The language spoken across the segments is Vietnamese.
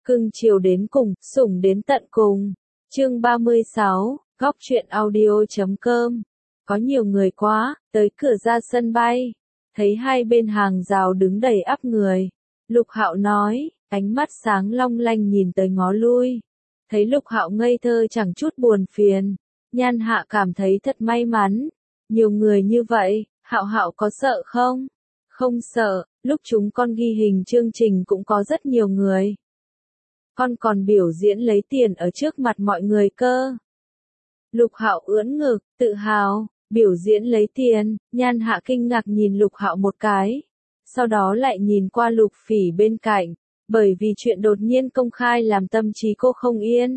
Cưng chiều đến cùng, sủng đến tận cùng. Chương 36, Góc truyện audio.com. Có nhiều người quá, tới cửa ra sân bay. Thấy hai bên hàng rào đứng đầy ắp người. Lục Hạo nói, ánh mắt sáng long lanh nhìn tới ngó lui. Thấy Lục Hạo ngây thơ chẳng chút buồn phiền. Nhan Hạ cảm thấy thật may mắn. Nhiều người như vậy, Hạo Hạo có sợ không? Không sợ, lúc chúng con ghi hình chương trình cũng có rất nhiều người. Con còn biểu diễn lấy tiền ở trước mặt mọi người cơ. Lục Hạo ưỡn ngực, tự hào, biểu diễn lấy tiền. Nhan Hạ kinh ngạc nhìn Lục Hạo một cái. Sau đó lại nhìn qua Lục Phỉ bên cạnh. Bởi vì chuyện đột nhiên công khai làm tâm trí cô không yên.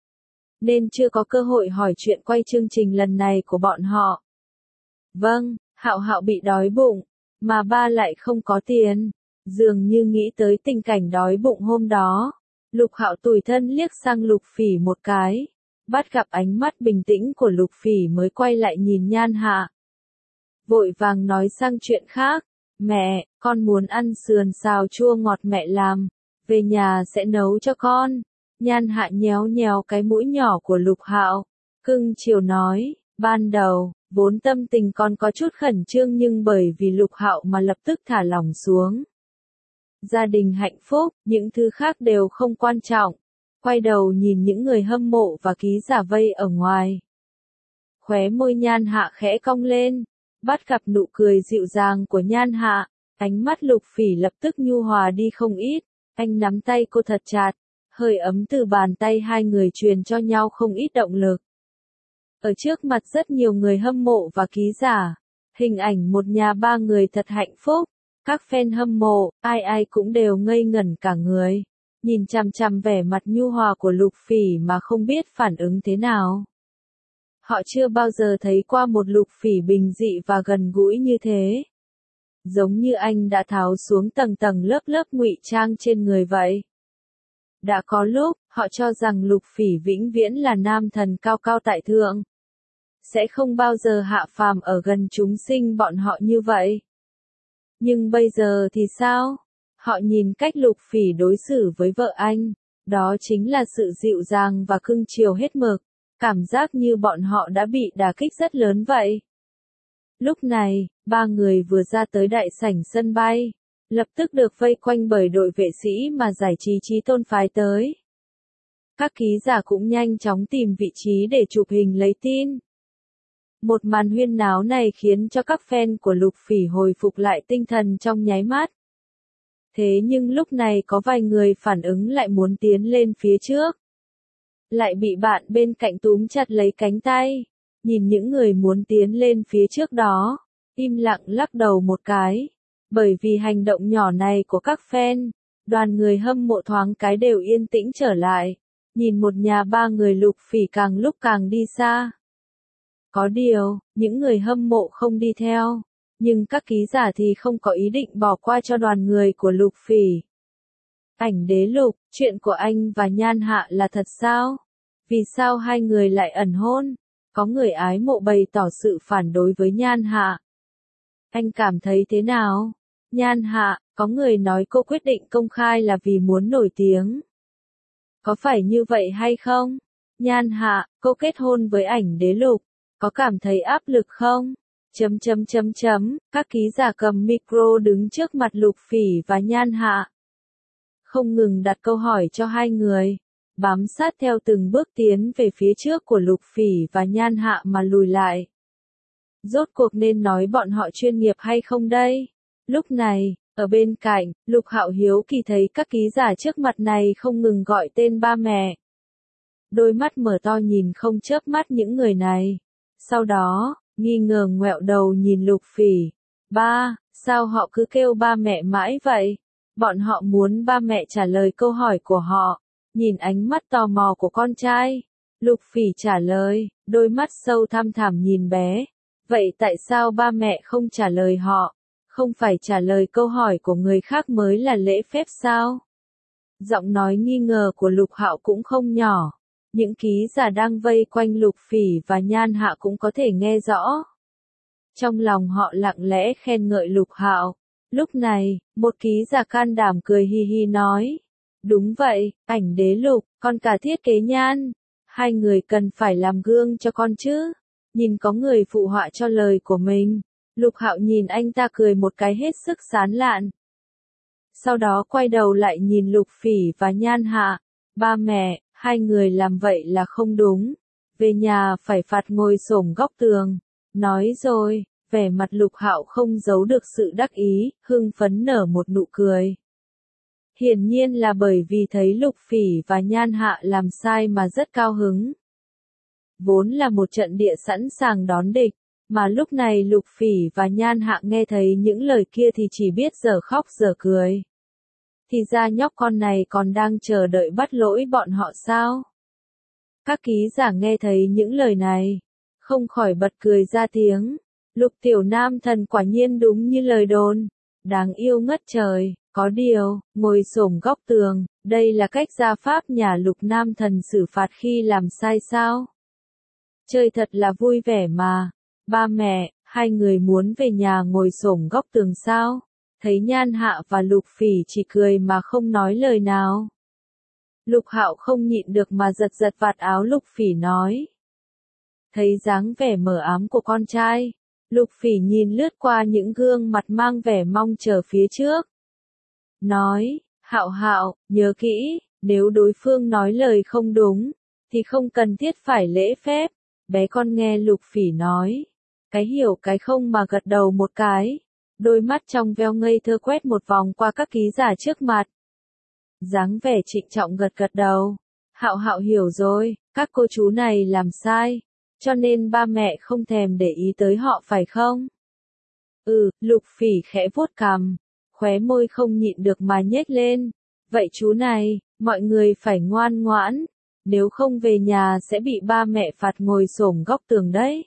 Nên chưa có cơ hội hỏi chuyện quay chương trình lần này của bọn họ. Vâng, Hạo Hạo bị đói bụng, mà ba lại không có tiền. Dường như nghĩ tới tình cảnh đói bụng hôm đó. Lục Hạo tủi thân liếc sang Lục Phỉ một cái. Bắt gặp ánh mắt bình tĩnh của Lục Phỉ mới quay lại nhìn Nhan Hạ. Vội vàng nói sang chuyện khác. Mẹ, con muốn ăn sườn xào chua ngọt mẹ làm. Về nhà sẽ nấu cho con. Nhan Hạ nhéo nhéo cái mũi nhỏ của Lục Hạo. Cưng chiều nói, ban đầu, vốn tâm tình con có chút khẩn trương nhưng bởi vì Lục Hạo mà lập tức thả lỏng xuống. Gia đình hạnh phúc, những thứ khác đều không quan trọng. Quay đầu nhìn những người hâm mộ và ký giả vây ở ngoài. Khóe môi Nhan Hạ khẽ cong lên, bắt gặp nụ cười dịu dàng của Nhan Hạ, ánh mắt Lục Phỉ lập tức nhu hòa đi không ít, anh nắm tay cô thật chặt, hơi ấm từ bàn tay hai người truyền cho nhau không ít động lực. Ở trước mặt rất nhiều người hâm mộ và ký giả, hình ảnh một nhà ba người thật hạnh phúc. Các fan hâm mộ, ai ai cũng đều ngây ngẩn cả người, nhìn chằm chằm vẻ mặt nhu hòa của Lục Phỉ mà không biết phản ứng thế nào. Họ chưa bao giờ thấy qua một Lục Phỉ bình dị và gần gũi như thế. Giống như anh đã tháo xuống tầng tầng lớp lớp ngụy trang trên người vậy. Đã có lúc, họ cho rằng Lục Phỉ vĩnh viễn là nam thần cao cao tại thượng. Sẽ không bao giờ hạ phàm ở gần chúng sinh bọn họ như vậy. Nhưng bây giờ thì sao? Họ nhìn cách Lục Phỉ đối xử với vợ anh, đó chính là sự dịu dàng và cưng chiều hết mực, cảm giác như bọn họ đã bị đả kích rất lớn vậy. Lúc này, ba người vừa ra tới đại sảnh sân bay, lập tức được vây quanh bởi đội vệ sĩ mà giải trí Chí Tôn phái tới. Các ký giả cũng nhanh chóng tìm vị trí để chụp hình lấy tin. Một màn huyên náo này khiến cho các fan của Lục Phỉ hồi phục lại tinh thần trong nháy mắt. Thế nhưng lúc này có vài người phản ứng lại muốn tiến lên phía trước. Lại bị bạn bên cạnh túm chặt lấy cánh tay. Nhìn những người muốn tiến lên phía trước đó, im lặng lắc đầu một cái. Bởi vì hành động nhỏ này của các fan, đoàn người hâm mộ thoáng cái đều yên tĩnh trở lại. Nhìn một nhà ba người Lục Phỉ càng lúc càng đi xa. Có điều, những người hâm mộ không đi theo, nhưng các ký giả thì không có ý định bỏ qua cho đoàn người của Lục Phỉ. Ảnh Đế Lục, chuyện của anh và Nhan Hạ là thật sao? Vì sao hai người lại ẩn hôn? Có người ái mộ bày tỏ sự phản đối với Nhan Hạ. Anh cảm thấy thế nào? Nhan Hạ, có người nói cô quyết định công khai là vì muốn nổi tiếng. Có phải như vậy hay không? Nhan Hạ, cô kết hôn với Ảnh Đế Lục. Có cảm thấy áp lực không? Các ký giả cầm micro đứng trước mặt Lục Phỉ và Nhan Hạ. Không ngừng đặt câu hỏi cho hai người. Bám sát theo từng bước tiến về phía trước của Lục Phỉ và Nhan Hạ mà lùi lại. Rốt cuộc nên nói bọn họ chuyên nghiệp hay không đây? Lúc này, ở bên cạnh, Lục Hạo hiếu kỳ thấy các ký giả trước mặt này không ngừng gọi tên ba mẹ. Đôi mắt mở to nhìn không chớp mắt những người này. Sau đó, nghi ngờ ngoẹo đầu nhìn Lục Phỉ. Ba, sao họ cứ kêu ba mẹ mãi vậy? Bọn họ muốn ba mẹ trả lời câu hỏi của họ. Nhìn ánh mắt tò mò của con trai. Lục Phỉ trả lời, đôi mắt sâu thăm thẳm nhìn bé. Vậy tại sao ba mẹ không trả lời họ? Không phải trả lời câu hỏi của người khác mới là lễ phép sao? Giọng nói nghi ngờ của Lục Hạo cũng không nhỏ. Những ký giả đang vây quanh Lục Phỉ và Nhan Hạ cũng có thể nghe rõ. Trong lòng họ lặng lẽ khen ngợi Lục Hạo. Lúc này, một ký giả can đảm cười hi hi nói. Đúng vậy, ảnh đế Lục, con cả Thiết Kế Nhan. Hai người cần phải làm gương cho con chứ. Nhìn có người phụ họa cho lời của mình. Lục Hạo nhìn anh ta cười một cái hết sức sán lạn. Sau đó quay đầu lại nhìn Lục Phỉ và Nhan Hạ. Ba mẹ, hai người làm vậy là không đúng. Về nhà phải phạt ngồi xổm góc tường. Nói rồi, vẻ mặt Lục Hạo không giấu được sự đắc ý, hưng phấn nở một nụ cười. Hiển nhiên là bởi vì thấy Lục Phỉ và Nhan Hạ làm sai mà rất cao hứng. Vốn là một trận địa sẵn sàng đón địch, mà lúc này Lục Phỉ và Nhan Hạ nghe thấy những lời kia thì chỉ biết dở khóc dở cười. Thì ra nhóc con này còn đang chờ đợi bắt lỗi bọn họ sao? Các ký giả nghe thấy những lời này, không khỏi bật cười ra tiếng. Lục tiểu nam thần quả nhiên đúng như lời đồn, đáng yêu ngất trời. Có điều, ngồi xổm góc tường, đây là cách gia pháp nhà Lục nam thần xử phạt khi làm sai sao? Chơi thật là vui vẻ mà. Ba mẹ, hai người muốn về nhà ngồi xổm góc tường sao? Thấy Nhan Hạ và Lục Phỉ chỉ cười mà không nói lời nào. Lục Hạo không nhịn được mà giật giật vạt áo Lục Phỉ nói. Thấy dáng vẻ mờ ám của con trai, Lục Phỉ nhìn lướt qua những gương mặt mang vẻ mong chờ phía trước. Nói, Hạo Hạo, nhớ kỹ, nếu đối phương nói lời không đúng, thì không cần thiết phải lễ phép. Bé con nghe Lục Phỉ nói, cái hiểu cái không mà gật đầu một cái. Đôi mắt trong veo ngây thơ quét một vòng qua các ký giả trước mặt. Dáng vẻ trịnh trọng gật gật đầu. Hạo Hạo hiểu rồi, các cô chú này làm sai, cho nên ba mẹ không thèm để ý tới họ phải không? Lục Phỉ khẽ vuốt cằm, khóe môi không nhịn được mà nhếch lên. Vậy chú này, mọi người phải ngoan ngoãn, nếu không về nhà sẽ bị ba mẹ phạt ngồi xổm góc tường đấy.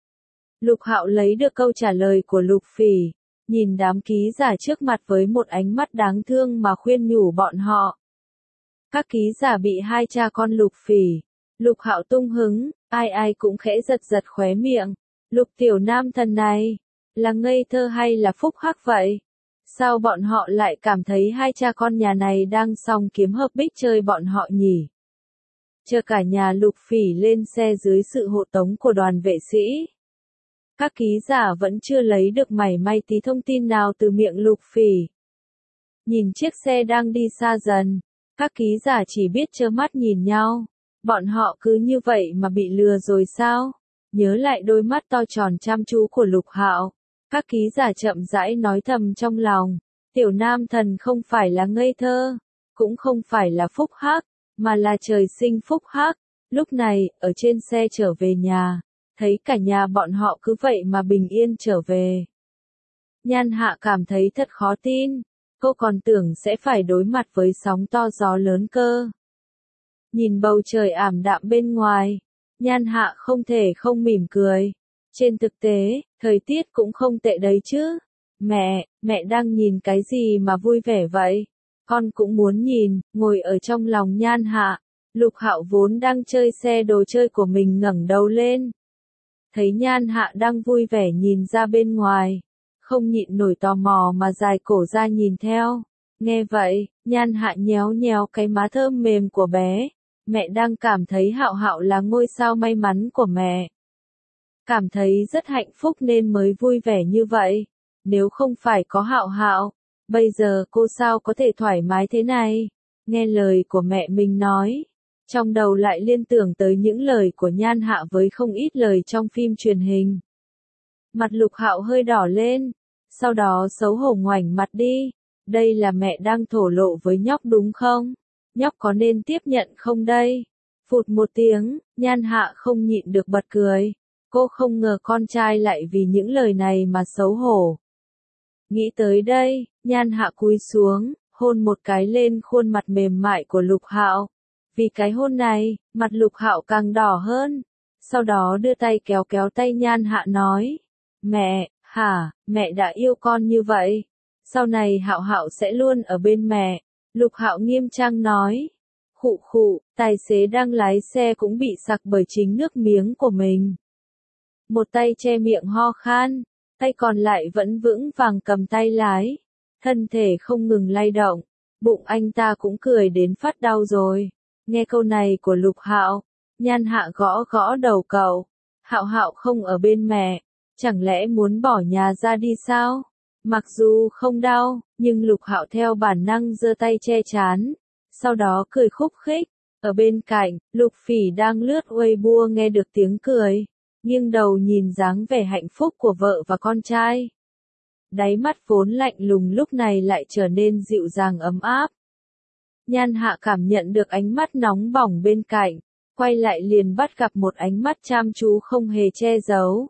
Lục Hạo lấy được câu trả lời của Lục Phỉ, nhìn đám ký giả trước mặt với một ánh mắt đáng thương mà khuyên nhủ bọn họ. Các ký giả bị hai cha con Lục Phỉ, Lục Hạo tung hứng, ai ai cũng khẽ giật giật khóe miệng. Lục tiểu nam thần này, là ngây thơ hay là phúc hắc vậy? Sao bọn họ lại cảm thấy hai cha con nhà này đang song kiếm hợp bích chơi bọn họ nhỉ? Chờ cả nhà Lục Phỉ lên xe dưới sự hộ tống của đoàn vệ sĩ. Các ký giả vẫn chưa lấy được mảy may tí thông tin nào từ miệng Lục Phỉ. Nhìn chiếc xe đang đi xa dần, các ký giả chỉ biết trơ mắt nhìn nhau. Bọn họ cứ như vậy mà bị lừa rồi sao? Nhớ lại đôi mắt to tròn chăm chú của Lục Hạo, các ký giả chậm rãi nói thầm trong lòng. Tiểu nam thần không phải là ngây thơ, cũng không phải là phúc hắc, mà là trời sinh phúc hắc. Lúc này, ở trên xe trở về nhà, thấy cả nhà bọn họ cứ vậy mà bình yên trở về. Nhan Hạ cảm thấy thật khó tin, cô còn tưởng sẽ phải đối mặt với sóng to gió lớn cơ. Nhìn bầu trời ảm đạm bên ngoài, Nhan Hạ không thể không mỉm cười. Trên thực tế, thời tiết cũng không tệ đấy chứ. Mẹ đang nhìn cái gì mà vui vẻ vậy? Con cũng muốn nhìn. Ngồi ở trong lòng Nhan Hạ, Lục Hạo vốn đang chơi xe đồ chơi của mình ngẩng đầu lên. Thấy Nhan Hạ đang vui vẻ nhìn ra bên ngoài, không nhịn nổi tò mò mà dài cổ ra nhìn theo. Nghe vậy, Nhan Hạ nhéo nhéo cái má thơm mềm của bé. Mẹ đang cảm thấy Hạo Hạo là ngôi sao may mắn của mẹ. Cảm thấy rất hạnh phúc nên mới vui vẻ như vậy. Nếu không phải có Hạo Hạo, bây giờ cô sao có thể thoải mái thế này? Nghe lời của mẹ mình nói, trong đầu lại liên tưởng tới những lời của Nhan Hạ với không ít lời trong phim truyền hình. Mặt Lục Hạo hơi đỏ lên, sau đó xấu hổ ngoảnh mặt đi. Đây là mẹ đang thổ lộ với nhóc đúng không? Nhóc có nên tiếp nhận không đây? Phụt một tiếng, Nhan Hạ không nhịn được bật cười. Cô không ngờ con trai lại vì những lời này mà xấu hổ. Nghĩ tới đây, Nhan Hạ cúi xuống, hôn một cái lên khuôn mặt mềm mại của Lục Hạo. Vì cái hôn này, mặt Lục Hạo càng đỏ hơn. Sau đó đưa tay kéo kéo tay Nhan Hạ nói. Mẹ đã yêu con như vậy. Sau này Hạo Hạo sẽ luôn ở bên mẹ. Lục Hạo nghiêm trang nói. Khụ khụ, tài xế đang lái xe cũng bị sặc bởi chính nước miếng của mình. Một tay che miệng ho khan, tay còn lại vẫn vững vàng cầm tay lái. Thân thể không ngừng lay động. Bụng anh ta cũng cười đến phát đau rồi. Nghe câu này của Lục Hạo, Nhan Hạ gõ gõ đầu cậu. Hạo Hạo không ở bên mẹ, chẳng lẽ muốn bỏ nhà ra đi sao? Mặc dù không đau, nhưng Lục Hạo theo bản năng giơ tay che trán, sau đó cười khúc khích. Ở bên cạnh, Lục Phỉ đang lướt Weibo nghe được tiếng cười, nghiêng đầu nhìn dáng vẻ hạnh phúc của vợ và con trai. Đáy mắt vốn lạnh lùng lúc này lại trở nên dịu dàng ấm áp. Nhan Hạ cảm nhận được ánh mắt nóng bỏng bên cạnh, quay lại liền bắt gặp một ánh mắt chăm chú không hề che giấu.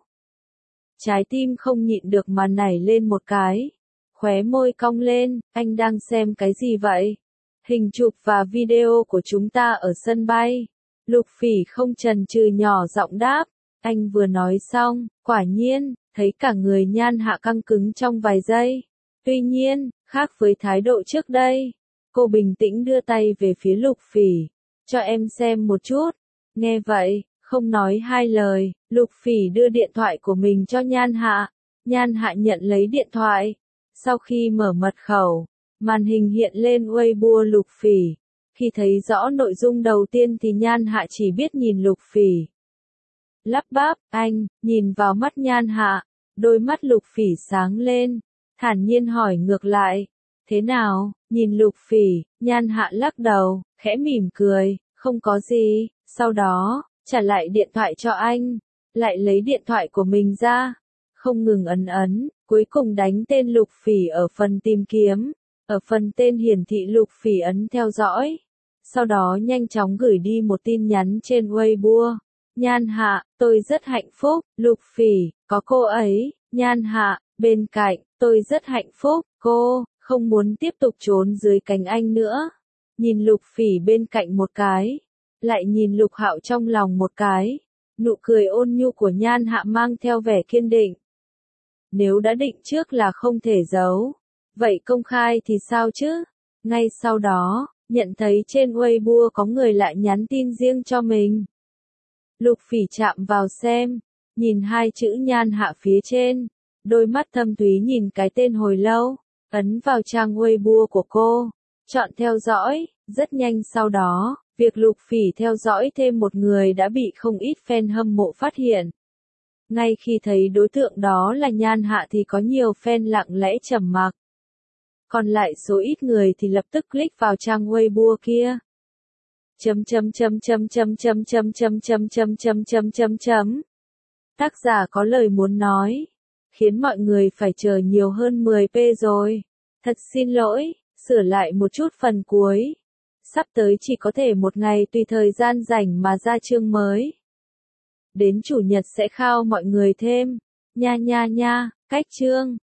Trái tim không nhịn được mà nảy lên một cái, khóe môi cong lên, anh đang xem cái gì vậy? Hình chụp và video của chúng ta ở sân bay. Lục Phỉ không chần chừ nhỏ giọng đáp, anh vừa nói xong, quả nhiên, thấy cả người Nhan Hạ căng cứng trong vài giây. Tuy nhiên, khác với thái độ trước đây, cô bình tĩnh đưa tay về phía Lục Phỉ, cho em xem một chút. Nghe vậy, không nói hai lời, Lục Phỉ đưa điện thoại của mình cho Nhan Hạ. Nhan Hạ nhận lấy điện thoại. Sau khi mở mật khẩu, màn hình hiện lên Weibo Lục Phỉ. Khi thấy rõ nội dung đầu tiên thì Nhan Hạ chỉ biết nhìn Lục Phỉ. Lắp bắp, anh, nhìn vào mắt Nhan Hạ, đôi mắt Lục Phỉ sáng lên, thản nhiên hỏi ngược lại, thế nào? Nhìn Lục Phỉ, Nhan Hạ lắc đầu, khẽ mỉm cười, không có gì, sau đó, trả lại điện thoại cho anh, lại lấy điện thoại của mình ra, không ngừng ấn, cuối cùng đánh tên Lục Phỉ ở phần tìm kiếm, ở phần tên hiển thị Lục Phỉ ấn theo dõi, sau đó nhanh chóng gửi đi một tin nhắn trên Weibo. Nhan Hạ, tôi rất hạnh phúc, Lục Phỉ, có cô ấy, Nhan Hạ, bên cạnh, tôi rất hạnh phúc, cô, không muốn tiếp tục trốn dưới cánh anh nữa. Nhìn Lục Phỉ bên cạnh một cái, lại nhìn Lục Hạo trong lòng một cái, nụ cười ôn nhu của Nhan Hạ mang theo vẻ kiên định. Nếu đã định trước là không thể giấu, vậy công khai thì sao chứ? Ngay sau đó, nhận thấy trên Weibo có người lại nhắn tin riêng cho mình. Lục Phỉ chạm vào xem, nhìn hai chữ Nhan Hạ phía trên, đôi mắt thâm thúy nhìn cái tên hồi lâu, ấn vào trang Weibo của cô, chọn theo dõi, rất nhanh sau đó, việc Lục Phỉ theo dõi thêm một người đã bị không ít fan hâm mộ phát hiện. Ngay khi thấy đối tượng đó là Nhan Hạ thì có nhiều fan lặng lẽ trầm mặc. Còn lại số ít người thì lập tức click vào trang Weibo kia. Tác giả có lời muốn nói, khiến mọi người phải chờ nhiều hơn 10p rồi. Thật xin lỗi, sửa lại một chút phần cuối. Sắp tới chỉ có thể một ngày tùy thời gian rảnh mà ra chương mới. Đến chủ nhật sẽ khao mọi người thêm. Nha, cách chương.